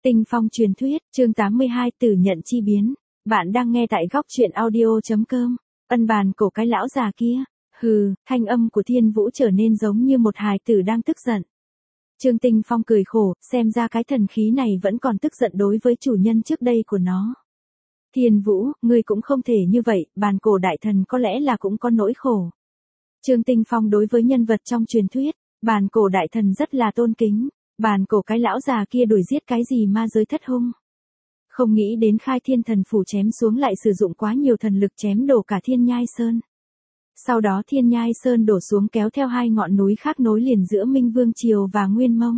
Tinh phong truyền thuyết, chương 82 tử nhận chi biến. Bạn đang nghe tại góc truyện audio.com. Ân bàn cổ cái lão già kia. Hừ, thanh âm của Thiên Vũ trở nên giống như một hài tử đang tức giận. Trương Tinh Phong cười khổ, xem ra cái thần khí này vẫn còn tức giận đối với chủ nhân trước đây của nó. Thiên Vũ, ngươi cũng không thể như vậy, bàn cổ đại thần có lẽ là cũng có nỗi khổ. Trương Tinh Phong đối với nhân vật trong truyền thuyết, bàn cổ đại thần rất là tôn kính. Bàn cổ cái lão già kia đuổi giết cái gì ma giới thất hung. Không nghĩ đến Khai Thiên Thần Phủ chém xuống lại sử dụng quá nhiều thần lực chém đổ cả Thiên Nhai Sơn. Sau đó Thiên Nhai Sơn đổ xuống kéo theo hai ngọn núi khác nối liền giữa Minh Vương Triều và Nguyên Mông.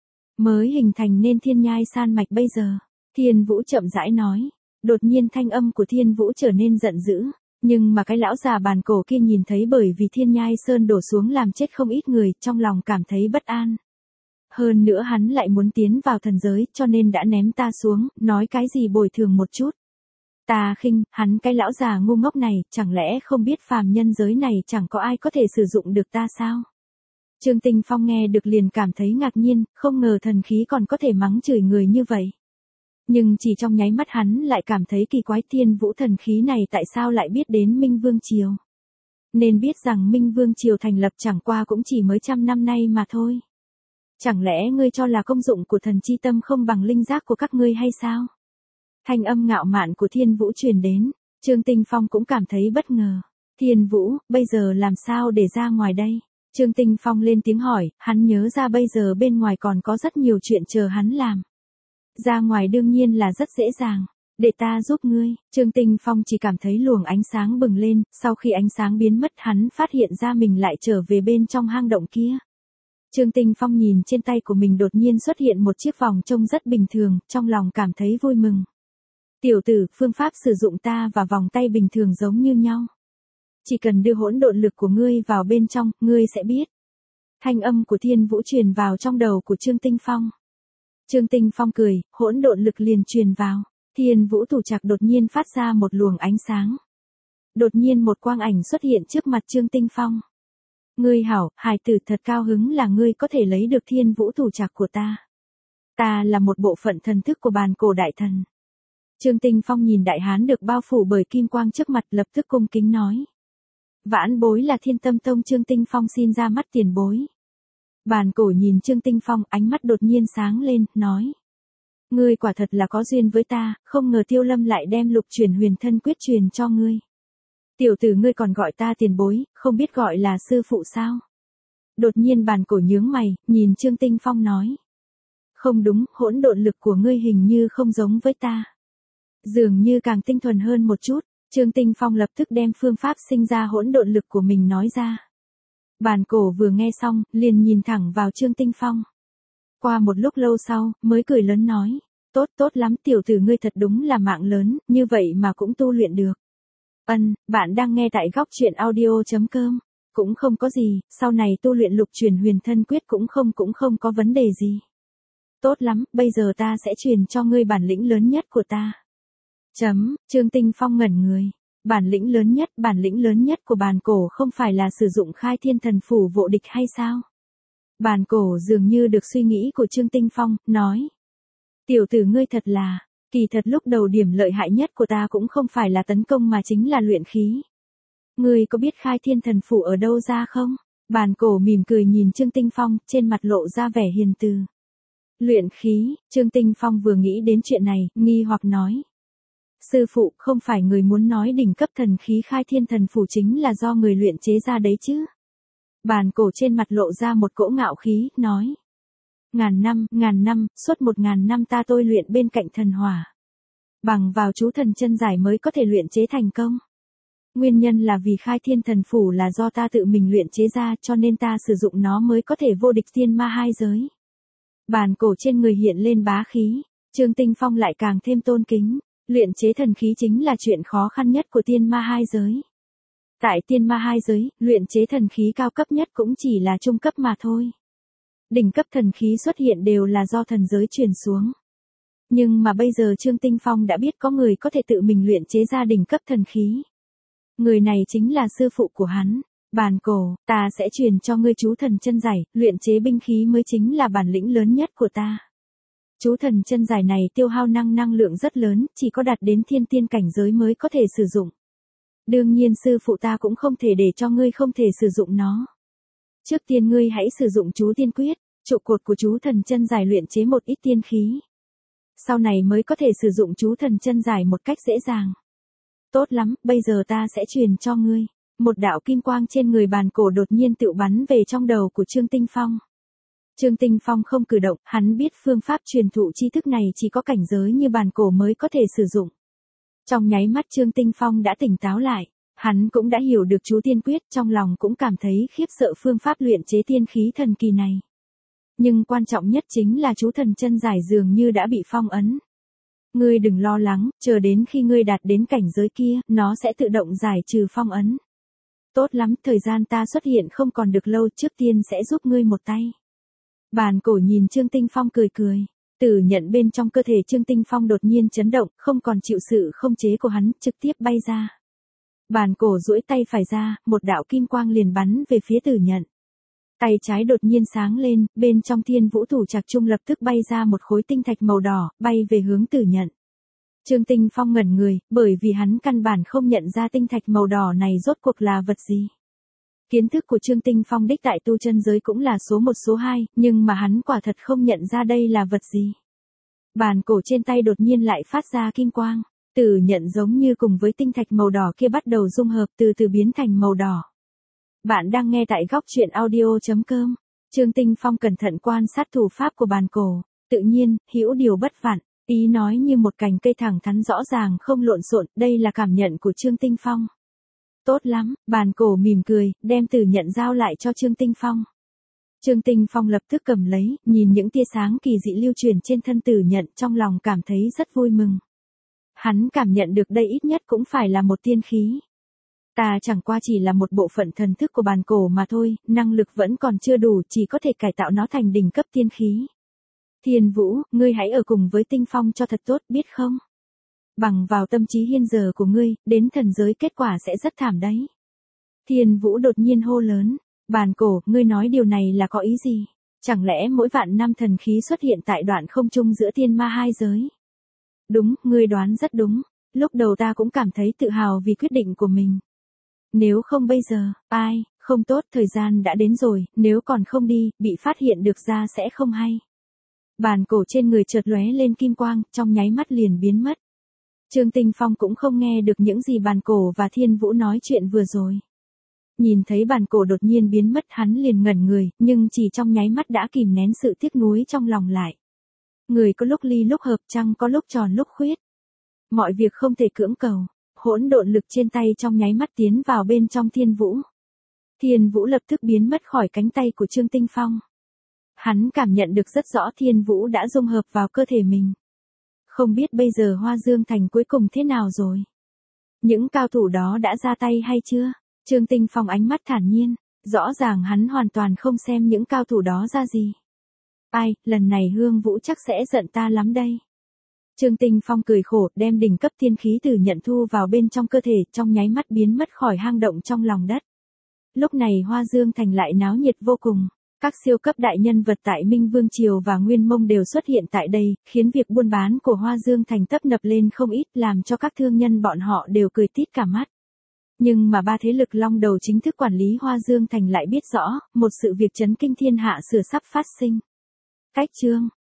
Mới hình thành nên Thiên Nhai San mạch bây giờ. Thiên Vũ chậm rãi nói. Đột nhiên thanh âm của Thiên Vũ trở nên giận dữ. Nhưng mà cái lão già bàn cổ kia nhìn thấy bởi vì Thiên Nhai Sơn đổ xuống làm chết không ít người, trong lòng cảm thấy bất an. Hơn nữa hắn lại muốn tiến vào thần giới cho nên đã ném ta xuống, nói cái gì bồi thường một chút. Ta khinh, hắn cái lão già ngu ngốc này, chẳng lẽ không biết phàm nhân giới này chẳng có ai có thể sử dụng được ta sao? Trương Tinh Phong nghe được liền cảm thấy ngạc nhiên, không ngờ thần khí còn có thể mắng chửi người như vậy. Nhưng chỉ trong nháy mắt hắn lại cảm thấy kỳ quái, Thiên Vũ thần khí này tại sao lại biết đến Minh Vương Triều. Nên biết rằng Minh Vương Triều thành lập chẳng qua cũng chỉ mới 100 năm nay mà thôi. Chẳng lẽ ngươi cho là công dụng của thần chi tâm không bằng linh giác của các ngươi hay sao? Thanh âm ngạo mạn của Thiên Vũ truyền đến, Trương Tinh Phong cũng cảm thấy bất ngờ. Thiên Vũ, bây giờ làm sao để ra ngoài đây? Trương Tinh Phong lên tiếng hỏi, hắn nhớ ra bây giờ bên ngoài còn có rất nhiều chuyện chờ hắn làm. Ra ngoài đương nhiên là rất dễ dàng. Để ta giúp ngươi. Trương Tinh Phong chỉ cảm thấy luồng ánh sáng bừng lên, sau khi ánh sáng biến mất hắn phát hiện ra mình lại trở về bên trong hang động kia. Trương Tinh Phong nhìn trên tay của mình đột nhiên xuất hiện một chiếc vòng trông rất bình thường, trong lòng cảm thấy vui mừng. Tiểu tử, phương pháp sử dụng ta và vòng tay bình thường giống như nhau. Chỉ cần đưa hỗn độn lực của ngươi vào bên trong, ngươi sẽ biết. Thanh âm của Thiên Vũ truyền vào trong đầu của Trương Tinh Phong. Trương Tinh Phong cười, hỗn độn lực liền truyền vào. Thiên Vũ thủ trạc đột nhiên phát ra một luồng ánh sáng. Đột nhiên một quang ảnh xuất hiện trước mặt Trương Tinh Phong. Ngươi hảo, hài tử thật cao hứng là ngươi có thể lấy được Thiên Vũ thủ trạc của ta. Ta là một bộ phận thần thức của bàn cổ đại thần. Trương Tinh Phong nhìn đại hán được bao phủ bởi kim quang trước mặt lập tức cung kính nói. Vãn bối là Thiên Tâm Tông. Trương Tinh Phong xin ra mắt tiền bối. Bàn cổ nhìn Trương Tinh Phong ánh mắt đột nhiên sáng lên, nói. Ngươi quả thật là có duyên với ta, không ngờ Tiêu Lâm lại đem lục truyền huyền thân quyết truyền cho ngươi. Tiểu tử ngươi còn gọi ta tiền bối, không biết gọi là sư phụ sao? Đột nhiên bàn cổ nhướng mày, nhìn Trương Tinh Phong nói. Không đúng, hỗn độn lực của ngươi hình như không giống với ta. Dường như càng tinh thuần hơn một chút, Trương Tinh Phong lập tức đem phương pháp sinh ra hỗn độn lực của mình nói ra. Bàn cổ vừa nghe xong, liền nhìn thẳng vào Trương Tinh Phong. Qua một lúc lâu sau, mới cười lớn nói. Tốt tốt lắm, tiểu tử ngươi thật đúng là mạng lớn, như vậy mà cũng tu luyện được. Bạn đang nghe tại góc truyện audio.com. Cũng không có gì, sau này tu luyện lục truyền huyền thân quyết cũng không có vấn đề gì. Tốt lắm, bây giờ ta sẽ truyền cho ngươi bản lĩnh lớn nhất của ta. Trương Tinh Phong ngẩn người. Bản lĩnh lớn nhất của bàn cổ không phải là sử dụng Khai Thiên Thần Phủ vô địch hay sao? Bàn cổ dường như được suy nghĩ của Trương Tinh Phong, nói. Tiểu tử ngươi thật là, kỳ thật lúc đầu điểm lợi hại nhất của ta cũng không phải là tấn công mà chính là luyện khí. Ngươi có biết Khai Thiên Thần Phủ ở đâu ra không? Bàn cổ mỉm cười nhìn Trương Tinh Phong, trên mặt lộ ra vẻ hiền từ. Luyện khí, Trương Tinh Phong vừa nghĩ đến chuyện này, nghi hoặc nói. Sư phụ, không phải người muốn nói đỉnh cấp thần khí Khai Thiên Thần Phủ chính là do người luyện chế ra đấy chứ? Bàn cổ trên mặt lộ ra một cỗ ngạo khí, nói. Ngàn năm, suốt 1000 năm ta tôi luyện bên cạnh thần hỏa. Bằng vào chú thần chân giải mới có thể luyện chế thành công. Nguyên nhân là vì Khai Thiên Thần Phủ là do ta tự mình luyện chế ra cho nên ta sử dụng nó mới có thể vô địch thiên ma hai giới. Bàn cổ trên người hiện lên bá khí, Trương Tinh Phong lại càng thêm tôn kính. Luyện chế thần khí chính là chuyện khó khăn nhất của tiên ma hai giới. Tại tiên ma hai giới, luyện chế thần khí cao cấp nhất cũng chỉ là trung cấp mà thôi. Đỉnh cấp thần khí xuất hiện đều là do thần giới truyền xuống. Nhưng mà bây giờ Trương Tinh Phong đã biết có người có thể tự mình luyện chế ra đỉnh cấp thần khí. Người này chính là sư phụ của hắn. Bàn cổ, ta sẽ truyền cho ngươi chú thần chân giải, luyện chế binh khí mới chính là bản lĩnh lớn nhất của ta. Chú thần chân dài này tiêu hao năng lượng rất lớn, chỉ có đạt đến thiên tiên cảnh giới mới có thể sử dụng. Đương nhiên sư phụ ta cũng không thể để cho ngươi không thể sử dụng nó. Trước tiên ngươi hãy sử dụng chú tiên quyết, trụ cột của chú thần chân dài luyện chế một ít tiên khí. Sau này mới có thể sử dụng chú thần chân dài một cách dễ dàng. Tốt lắm, bây giờ ta sẽ truyền cho ngươi. Một đạo kim quang trên người bàn cổ đột nhiên tự bắn về trong đầu của Trương Tinh Phong. Trương Tinh Phong không cử động, hắn biết phương pháp truyền thụ tri thức này chỉ có cảnh giới như bàn cổ mới có thể sử dụng. Trong nháy mắt Trương Tinh Phong đã tỉnh táo lại, hắn cũng đã hiểu được chú tiên quyết, trong lòng cũng cảm thấy khiếp sợ phương pháp luyện chế tiên khí thần kỳ này. Nhưng quan trọng nhất chính là chú thần chân dài dường như đã bị phong ấn. Ngươi đừng lo lắng, chờ đến khi ngươi đạt đến cảnh giới kia, nó sẽ tự động giải trừ phong ấn. Tốt lắm, thời gian ta xuất hiện không còn được lâu, trước tiên sẽ giúp ngươi một tay. Bàn cổ nhìn Trương Tinh Phong cười cười. Tử nhận bên trong cơ thể Trương Tinh Phong đột nhiên chấn động, không còn chịu sự không chế của hắn, trực tiếp bay ra. Bàn cổ duỗi tay phải ra, một đạo kim quang liền bắn về phía Tử nhận. Tay trái đột nhiên sáng lên, bên trong Thiên Vũ Thủ Trạc Trung lập tức bay ra một khối tinh thạch màu đỏ, bay về hướng Tử nhận. Trương Tinh Phong ngẩn người, bởi vì hắn căn bản không nhận ra tinh thạch màu đỏ này rốt cuộc là vật gì. Kiến thức của Trương Tinh Phong đích tại tu chân giới cũng là số 1 số 2, nhưng mà hắn quả thật không nhận ra đây là vật gì. Bàn cổ trên tay đột nhiên lại phát ra kim quang, Tử nhận giống như cùng với tinh thạch màu đỏ kia bắt đầu dung hợp, từ từ biến thành màu đỏ. Bạn đang nghe tại góc truyện audio.com. Trương Tinh Phong cẩn thận quan sát thủ pháp của bàn cổ, tự nhiên, hữu điều bất vặn, ý nói như một cành cây thẳng thắn rõ ràng không lộn xộn, đây là cảm nhận của Trương Tinh Phong. Tốt lắm, bàn cổ mỉm cười, đem Tử nhận giao lại cho Trương Tinh Phong. Trương Tinh Phong lập tức cầm lấy, nhìn những tia sáng kỳ dị lưu truyền trên thân Tử nhận, trong lòng cảm thấy rất vui mừng. Hắn cảm nhận được đây ít nhất cũng phải là một tiên khí. Ta chẳng qua chỉ là một bộ phận thần thức của bàn cổ mà thôi, năng lực vẫn còn chưa đủ, chỉ có thể cải tạo nó thành đỉnh cấp tiên khí. Thiên Vũ, ngươi hãy ở cùng với Tinh Phong cho thật tốt, biết không? Bằng vào tâm trí hiện giờ của ngươi, đến thần giới kết quả sẽ rất thảm đấy. Thiên Vũ đột nhiên hô lớn, bàn cổ, ngươi nói điều này là có ý gì? Chẳng lẽ mỗi vạn năm thần khí xuất hiện tại đoạn không trung giữa thiên ma hai giới? Đúng, ngươi đoán rất đúng, lúc đầu ta cũng cảm thấy tự hào vì quyết định của mình. Nếu không bây giờ, ai, không tốt, thời gian đã đến rồi, nếu còn không đi, bị phát hiện được ra sẽ không hay. Bàn cổ trên người chợt lóe lên kim quang, trong nháy mắt liền biến mất. Trương Tinh Phong cũng không nghe được những gì bàn cổ và Thiên Vũ nói chuyện vừa rồi. Nhìn thấy bàn cổ đột nhiên biến mất, hắn liền ngẩn người, nhưng chỉ trong nháy mắt đã kìm nén sự tiếc nuối trong lòng lại. Người có lúc ly lúc hợp, trăng có lúc tròn lúc khuyết. Mọi việc không thể cưỡng cầu. Hỗn độn lực trên tay trong nháy mắt tiến vào bên trong Thiên Vũ. Thiên Vũ lập tức biến mất khỏi cánh tay của Trương Tinh Phong. Hắn cảm nhận được rất rõ Thiên Vũ đã dung hợp vào cơ thể mình. Không biết bây giờ Hoa Dương Thành cuối cùng thế nào rồi? Những cao thủ đó đã ra tay hay chưa? Trương Tinh Phong ánh mắt thản nhiên, rõ ràng hắn hoàn toàn không xem những cao thủ đó ra gì. Ai, lần này Hương Vũ chắc sẽ giận ta lắm đây. Trương Tinh Phong cười khổ, đem đỉnh cấp tiên khí Tử nhận thu vào bên trong cơ thể, trong nháy mắt biến mất khỏi hang động trong lòng đất. Lúc này Hoa Dương Thành lại náo nhiệt vô cùng. Các siêu cấp đại nhân vật tại Minh Vương Triều và Nguyên Mông đều xuất hiện tại đây, khiến việc buôn bán của Hoa Dương Thành tấp nập lên không ít, làm cho các thương nhân bọn họ đều cười tít cả mắt. Nhưng mà ba thế lực long đầu chính thức quản lý Hoa Dương Thành lại biết rõ, một sự việc chấn kinh thiên hạ sửa sắp phát sinh. Cách chương